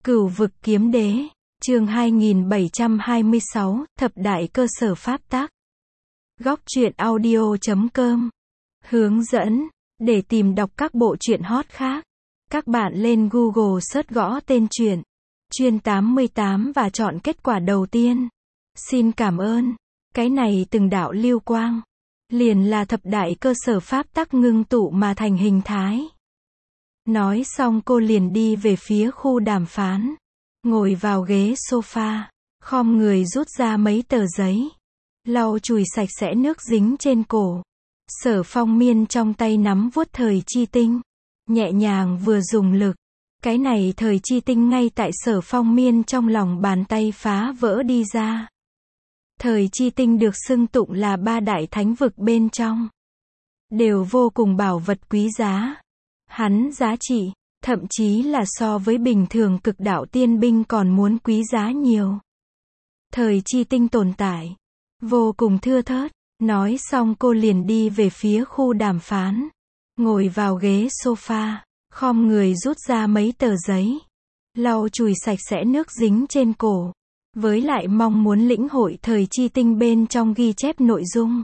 Cửu vực kiếm đế, chương 2726, thập đại cơ sở pháp tắc. Góc truyện audio.com. Hướng dẫn, để tìm đọc các bộ truyện hot khác, các bạn lên Google search gõ tên truyện, Chuyên 88 và chọn kết quả đầu tiên. Xin cảm ơn. Cái này từng đạo lưu quang, liền là thập đại cơ sở pháp tắc ngưng tụ mà thành hình thái. Nói xong cô liền đi về phía khu đàm phán, ngồi vào ghế sofa, khom người rút ra mấy tờ giấy, lau chùi sạch sẽ nước dính trên cổ. Sở Phong Miên trong tay nắm vuốt thời chi tinh, nhẹ nhàng vừa dùng lực, cái này thời chi tinh ngay tại Sở Phong Miên trong lòng bàn tay phá vỡ đi ra. Thời chi tinh được xưng tụng là ba đại thánh vực bên trong, đều vô cùng bảo vật quý giá. Hắn giá trị, thậm chí là so với bình thường cực đạo tiên binh còn muốn quý giá nhiều. Thời chi tinh tồn tại vô cùng thưa thớt. Nói xong cô liền đi về phía khu đàm phán, ngồi vào ghế sofa, khom người rút ra mấy tờ giấy, lau chùi sạch sẽ nước dính trên cổ, với lại mong muốn lĩnh hội thời chi tinh bên trong ghi chép nội dung.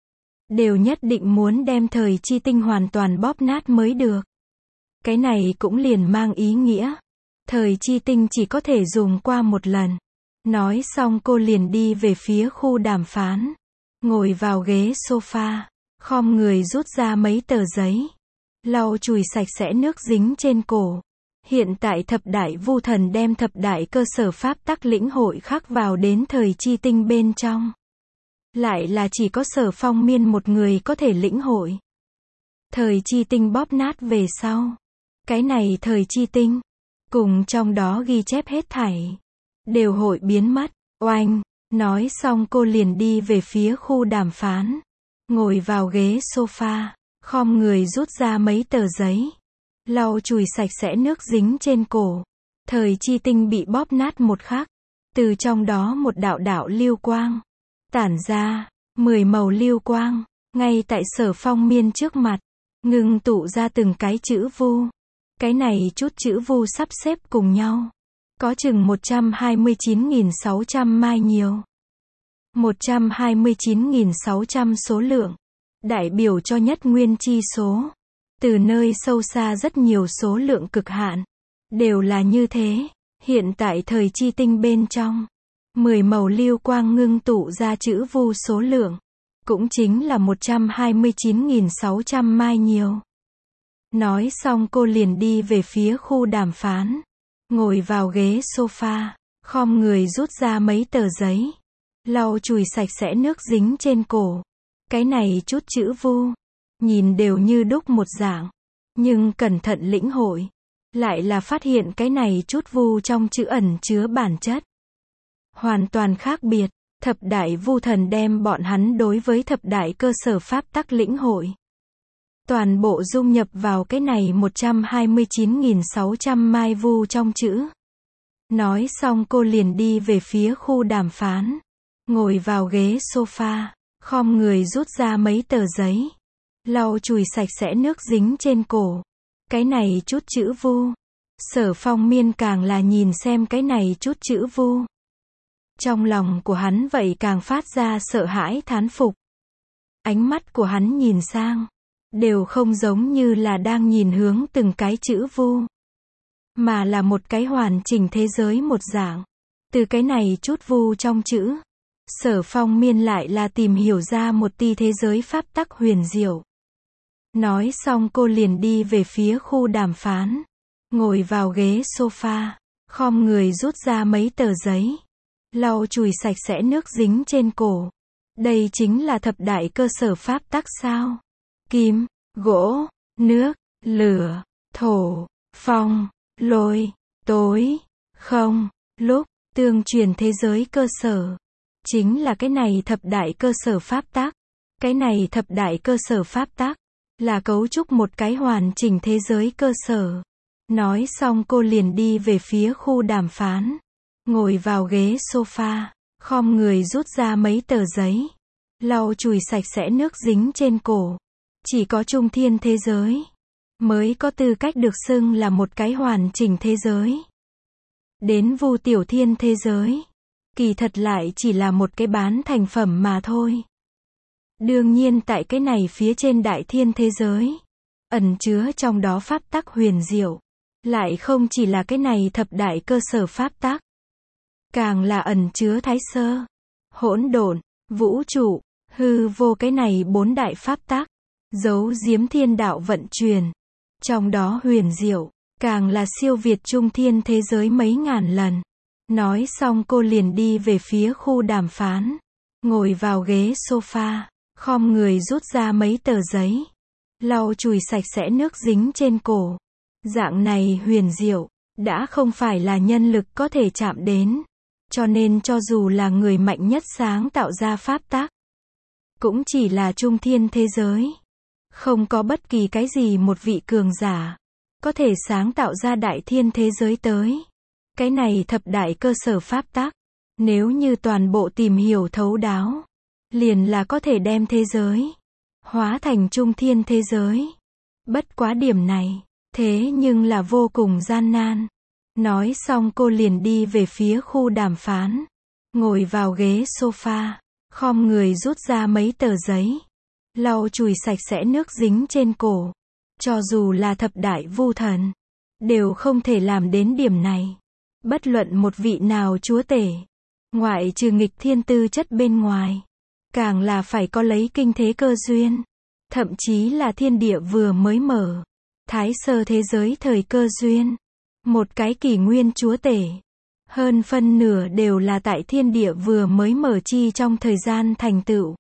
Đều nhất định muốn đem thời chi tinh hoàn toàn bóp nát mới được. Cái này cũng liền mang ý nghĩa, thời chi tinh chỉ có thể dùng qua một lần. Nói xong cô liền đi về phía khu đàm phán, ngồi vào ghế sofa, khom người rút ra mấy tờ giấy, lau chùi sạch sẽ nước dính trên cổ. Hiện tại thập đại vu thần đem thập đại cơ sở pháp tắc lĩnh hội khắc vào đến thời chi tinh bên trong. Lại là chỉ có Sở Phong Miên một người có thể lĩnh hội. Thời chi tinh bóp nát về sau, cái này thời chi tinh, cùng trong đó ghi chép hết thảy, đều hội biến mất. Oanh! Nói xong cô liền đi về phía khu đàm phán, ngồi vào ghế sofa, khom người rút ra mấy tờ giấy, lau chùi sạch sẽ nước dính trên cổ. Thời chi tinh bị bóp nát một khắc, từ trong đó một đạo đạo lưu quang tản ra, 10 màu lưu quang, ngay tại Sở Phong Miên trước mặt, ngưng tụ ra từng cái chữ vu. Cái này chút chữ vu sắp xếp cùng nhau, có chừng 129.600 mai nhiều. 129.600 số lượng, đại biểu cho nhất nguyên chi số. Từ nơi sâu xa rất nhiều số lượng cực hạn, đều là như thế. Hiện tại thời chi tinh bên trong, 10 màu lưu quang ngưng tụ ra chữ vu số lượng, cũng chính là 129.600 mai nhiều. Nói xong cô liền đi về phía khu đàm phán, ngồi vào ghế sofa, khom người rút ra mấy tờ giấy, lau chùi sạch sẽ nước dính trên cổ. Cái này chút chữ vu, nhìn đều như đúc một dạng, nhưng cẩn thận lĩnh hội, lại là phát hiện cái này chút vu trong chữ ẩn chứa bản chất hoàn toàn khác biệt. Thập đại vu thần đem bọn hắn đối với thập đại cơ sở pháp tắc lĩnh hội, toàn bộ dung nhập vào cái này 129.600 mai vu trong chữ. Nói xong cô liền đi về phía khu đàm phán, ngồi vào ghế sofa, khom người rút ra mấy tờ giấy, lau chùi sạch sẽ nước dính trên cổ. Cái này chút chữ vu, Sở Phong Miên càng là nhìn xem cái này chút chữ vu, trong lòng của hắn vậy càng phát ra sợ hãi thán phục. Ánh mắt của hắn nhìn sang, đều không giống như là đang nhìn hướng từng cái chữ vu, mà là một cái hoàn chỉnh thế giới một dạng. Từ cái này chút vu trong chữ, Sở Phong Miên lại là tìm hiểu ra một tia thế giới pháp tắc huyền diệu. Nói xong cô liền đi về phía khu đàm phán, ngồi vào ghế sofa, khom người rút ra mấy tờ giấy, lau chùi sạch sẽ nước dính trên cổ. Đây chính là thập đại cơ sở pháp tắc sao? Kim, gỗ, nước, lửa, thổ, phong, lôi, tối, không, lúc, tương truyền thế giới cơ sở, chính là cái này thập đại cơ sở pháp tắc. Cái này thập đại cơ sở pháp tắc, là cấu trúc một cái hoàn chỉnh thế giới cơ sở. Nói xong cô liền đi về phía khu đàm phán, ngồi vào ghế sofa, khom người rút ra mấy tờ giấy, lau chùi sạch sẽ nước dính trên cổ. Chỉ có trung thiên thế giới mới có tư cách được xưng là một cái hoàn chỉnh thế giới. đến vu tiểu thiên thế giới. Kỳ thật lại chỉ là một cái bán thành phẩm mà thôi. Đương nhiên tại cái này phía trên đại thiên thế giới, ẩn chứa trong đó pháp tắc huyền diệu, lại không chỉ là cái này thập đại cơ sở pháp tắc, càng là ẩn chứa thái sơ, hỗn độn, vũ trụ, hư vô cái này 4 đại pháp tắc, giấu giếm thiên đạo vận chuyển. Trong đó huyền diệu, càng là siêu việt trung thiên thế giới mấy ngàn lần. Nói xong cô liền đi về phía khu đàm phán, ngồi vào ghế sofa, khom người rút ra mấy tờ giấy, lau chùi sạch sẽ nước dính trên cổ. Dạng này huyền diệu, đã không phải là nhân lực có thể chạm đến. Cho nên cho dù là người mạnh nhất sáng tạo ra pháp tắc, cũng chỉ là trung thiên thế giới. Không có bất kỳ cái gì một vị cường giả có thể sáng tạo ra đại thiên thế giới tới. Cái này thập đại cơ sở pháp tắc, nếu như toàn bộ tìm hiểu thấu đáo, liền là có thể đem thế giới hóa thành trung thiên thế giới. Bất quá điểm này, thế nhưng là vô cùng gian nan. Nói xong cô liền đi về phía khu đàm phán, ngồi vào ghế sofa, khom người rút ra mấy tờ giấy, lau chùi sạch sẽ nước dính trên cổ. Cho dù là thập đại vu thần, đều không thể làm đến điểm này. Bất luận một vị nào chúa tể, ngoại trừ nghịch thiên tư chất bên ngoài, càng là phải có lấy kinh thế cơ duyên. Thậm chí là thiên địa vừa mới mở, thái sơ thế giới thời cơ duyên. Một cái kỷ nguyên chúa tể, hơn phân nửa đều là tại thiên địa vừa mới mở chi trong thời gian thành tựu.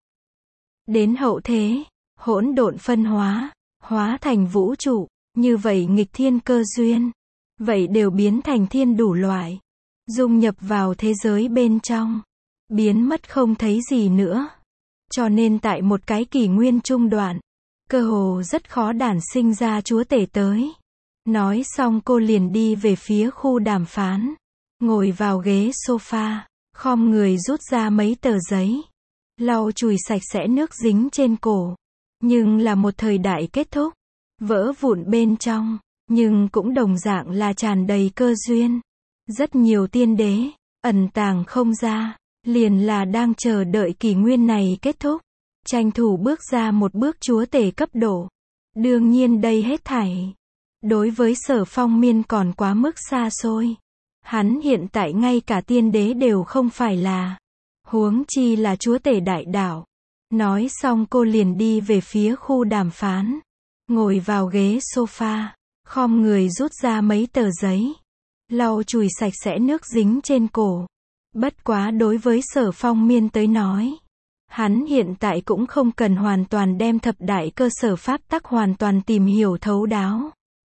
Đến hậu thế, hỗn độn phân hóa, hóa thành vũ trụ, như vậy nghịch thiên cơ duyên, vậy đều biến thành thiên đủ loại, dung nhập vào thế giới bên trong, biến mất không thấy gì nữa. Cho nên tại một cái kỷ nguyên trung đoạn, cơ hồ rất khó đản sinh ra chúa tể tới. Nói xong cô liền đi về phía khu đàm phán, ngồi vào ghế sofa, khom người rút ra mấy tờ giấy, lau chùi sạch sẽ nước dính trên cổ. Nhưng là một thời đại kết thúc, vỡ vụn bên trong, nhưng cũng đồng dạng là tràn đầy cơ duyên. Rất nhiều tiên đế, ẩn tàng không ra, liền là đang chờ đợi kỷ nguyên này kết thúc, tranh thủ bước ra một bước chúa tể cấp độ. Đương nhiên đây hết thảy, đối với Sở Phong Miên còn quá mức xa xôi. Hắn hiện tại ngay cả tiên đế đều không phải là, huống chi là chúa tể đại đạo. Nói xong cô liền đi về phía khu đàm phán, ngồi vào ghế sofa, khom người rút ra mấy tờ giấy, lau chùi sạch sẽ nước dính trên cổ. Bất quá đối với Sở Phong Miên tới nói, hắn hiện tại cũng không cần hoàn toàn đem thập đại cơ sở pháp tắc hoàn toàn tìm hiểu thấu đáo.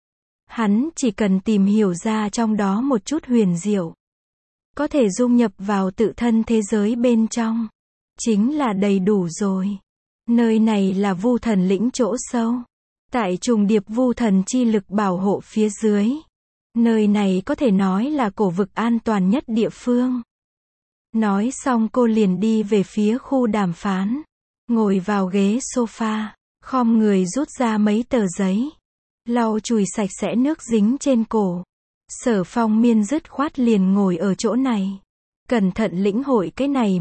Hắn chỉ cần tìm hiểu ra trong đó một chút huyền diệu, có thể dung nhập vào tự thân thế giới bên trong, chính là đầy đủ rồi. Nơi này là vu thần lĩnh chỗ sâu, tại trùng điệp vu thần chi lực bảo hộ phía dưới. Nơi này có thể nói là cổ vực an toàn nhất địa phương. Nói xong cô liền đi về phía khu đàm phán, ngồi vào ghế sofa, khom người rút ra mấy tờ giấy, lau chùi sạch sẽ nước dính trên cổ. Sở Phong Miên dứt khoát liền ngồi ở chỗ này, cẩn thận lĩnh hội cái này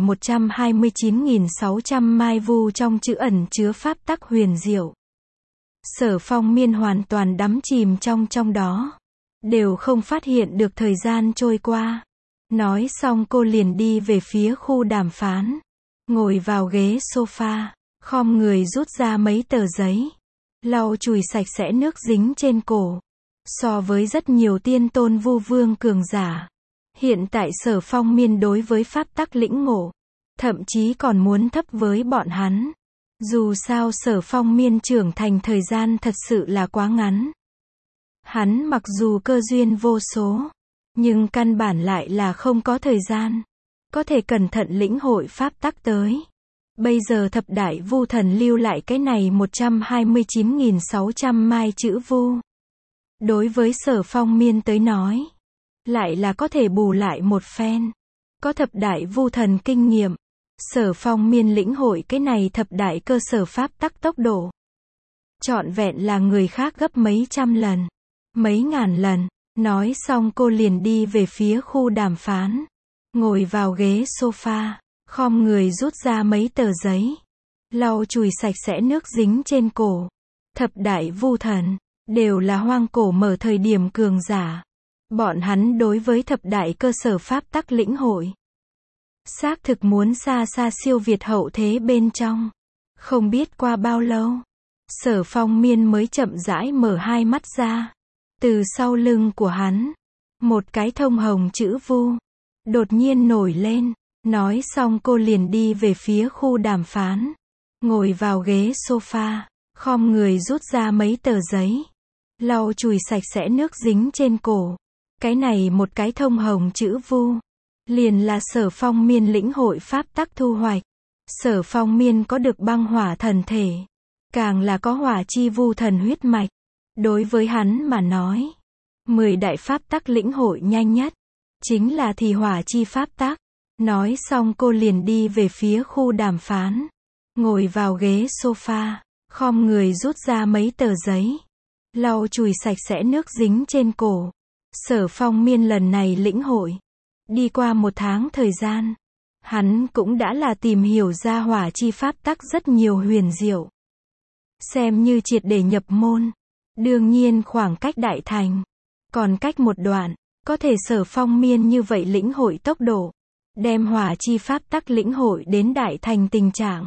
129.600 mai vu trong chữ ẩn chứa pháp tắc huyền diệu. Sở Phong Miên hoàn toàn đắm chìm trong đó, đều không phát hiện được thời gian trôi qua. Nói xong cô liền đi về phía khu đàm phán, ngồi vào ghế sofa, khom người rút ra mấy tờ giấy, lau chùi sạch sẽ nước dính trên cổ. So với rất nhiều tiên tôn vu vương cường giả, hiện tại Sở Phong Miên đối với pháp tắc lĩnh ngộ, thậm chí còn muốn thấp với bọn hắn. Dù sao Sở Phong Miên trưởng thành thời gian thật sự là quá ngắn. Hắn mặc dù cơ duyên vô số, nhưng căn bản lại là không có thời gian có thể cẩn thận lĩnh hội pháp tắc tới. Bây giờ thập đại vu thần lưu lại cái này 129.600 mai chữ vu, đối với Sở Phong Miên tới nói, lại là có thể bù lại một phen. Có thập đại vu thần kinh nghiệm, Sở Phong Miên lĩnh hội cái này thập đại cơ sở pháp tắc tốc độ trọn vẹn là người khác gấp mấy trăm lần, mấy ngàn lần. Nói xong cô liền đi về phía khu đàm phán. Ngồi vào ghế sofa, khom người rút ra mấy tờ giấy. Lau chùi sạch sẽ nước dính trên cổ. Thập đại vu thần, đều là hoang cổ mở thời điểm cường giả. Bọn hắn đối với thập đại cơ sở pháp tắc lĩnh hội. Xác thực muốn xa xa siêu việt hậu thế bên trong. Không biết qua bao lâu, Sở Phong Miên mới chậm rãi mở hai mắt ra. Từ sau lưng của hắn, một cái thông hồng chữ vu đột nhiên nổi lên. Nói xong cô liền đi về phía khu đàm phán. Ngồi vào ghế sofa, khom người rút ra mấy tờ giấy. Lau chùi sạch sẽ nước dính trên cổ. Cái này một cái thông hồng chữ vu, liền là Sở Phong Miên lĩnh hội pháp tắc thu hoạch. Sở Phong Miên có được băng hỏa thần thể, càng là có hỏa chi vu thần huyết mạch. Đối với hắn mà nói, 10 đại pháp tắc lĩnh hội nhanh nhất, chính là thì hỏa chi pháp tắc. Nói xong cô liền đi về phía khu đàm phán. Ngồi vào ghế sofa, khom người rút ra mấy tờ giấy. Lau chùi sạch sẽ nước dính trên cổ. Sở Phong Miên lần này lĩnh hội. Đi qua 1 tháng thời gian, hắn cũng đã là tìm hiểu ra hỏa chi pháp tắc rất nhiều huyền diệu. Xem như triệt để nhập môn. Đương nhiên khoảng cách đại thành, còn cách một đoạn, có thể Sở Phong Miên như vậy lĩnh hội tốc độ, đem hỏa chi pháp tắc lĩnh hội đến đại thành tình trạng.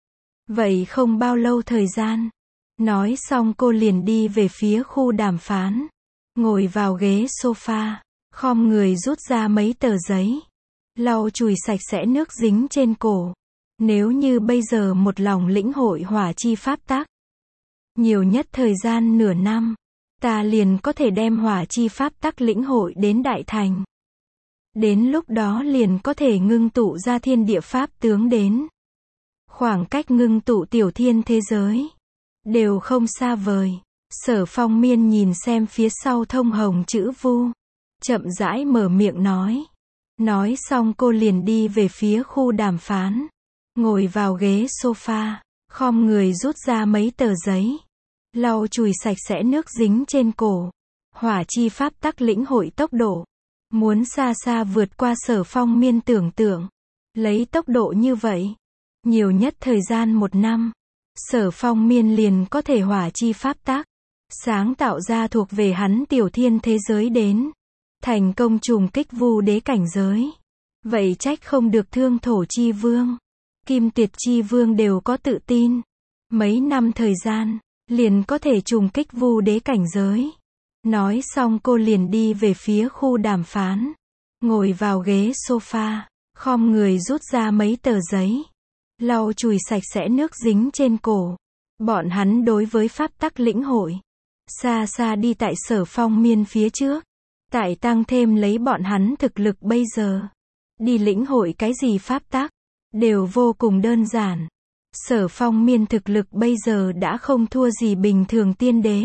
Vậy không bao lâu thời gian. Nói xong cô liền đi về phía khu đàm phán. Ngồi vào ghế sofa, khom người rút ra mấy tờ giấy. Lau chùi sạch sẽ nước dính trên cổ. Nếu như bây giờ một lòng lĩnh hội hỏa chi pháp tắc, nhiều nhất thời gian nửa năm, ta liền có thể đem hỏa chi pháp tắc lĩnh hội đến đại thành. Đến lúc đó liền có thể ngưng tụ ra thiên địa pháp tướng đến. Khoảng cách ngưng tụ tiểu thiên thế giới đều không xa vời. Sở Phong Miên nhìn xem phía sau thông hồng chữ vu, chậm rãi mở miệng nói. Nói xong cô liền đi về phía khu đàm phán. Ngồi vào ghế sofa, khom người rút ra mấy tờ giấy. Lau chùi sạch sẽ nước dính trên cổ. Hỏa chi pháp tắc lĩnh hội tốc độ, muốn xa xa vượt qua Sở Phong Miên tưởng tượng. Lấy tốc độ như vậy, nhiều nhất thời gian 1 năm, Sở Phong Miên liền có thể hỏa chi pháp tắc, sáng tạo ra thuộc về hắn tiểu thiên thế giới đến. Thành công trùng kích vu đế cảnh giới. Vậy trách không được Thương Thổ Chi Vương, Kim Tuyệt Chi Vương đều có tự tin. Mấy năm thời gian, liền có thể trùng kích vu đế cảnh giới. Nói xong cô liền đi về phía khu đàm phán. Ngồi vào ghế sofa, khom người rút ra mấy tờ giấy. Lau chùi sạch sẽ nước dính trên cổ. Bọn hắn đối với pháp tắc lĩnh hội, xa xa đi tại Sở Phong Miên phía trước. Tại tăng thêm lấy bọn hắn thực lực bây giờ. Đi lĩnh hội cái gì pháp tắc, đều vô cùng đơn giản. Sở Phong Miên thực lực bây giờ đã không thua gì bình thường tiên đế.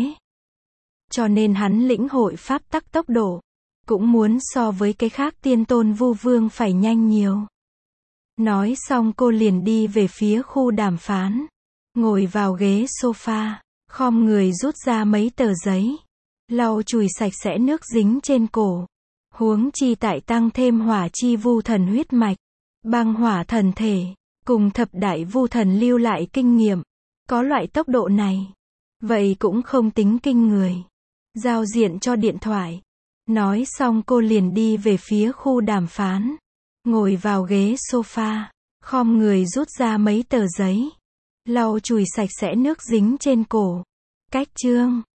Cho nên hắn lĩnh hội pháp tắc tốc độ, cũng muốn so với cái khác tiên tôn vu vương phải nhanh nhiều. Nói xong cô liền đi về phía khu đàm phán. Ngồi vào ghế sofa, khom người rút ra mấy tờ giấy. Lau chùi sạch sẽ nước dính trên cổ. Huống chi tại tăng thêm hỏa chi vu thần huyết mạch, băng hỏa thần thể, cùng thập đại vu thần lưu lại kinh nghiệm. Có loại tốc độ này, vậy cũng không tính kinh người. Giao diện cho điện thoại. Nói xong cô liền đi về phía khu đàm phán. Ngồi vào ghế sofa, khom người rút ra mấy tờ giấy. Lau chùi sạch sẽ nước dính trên cổ. Cách chương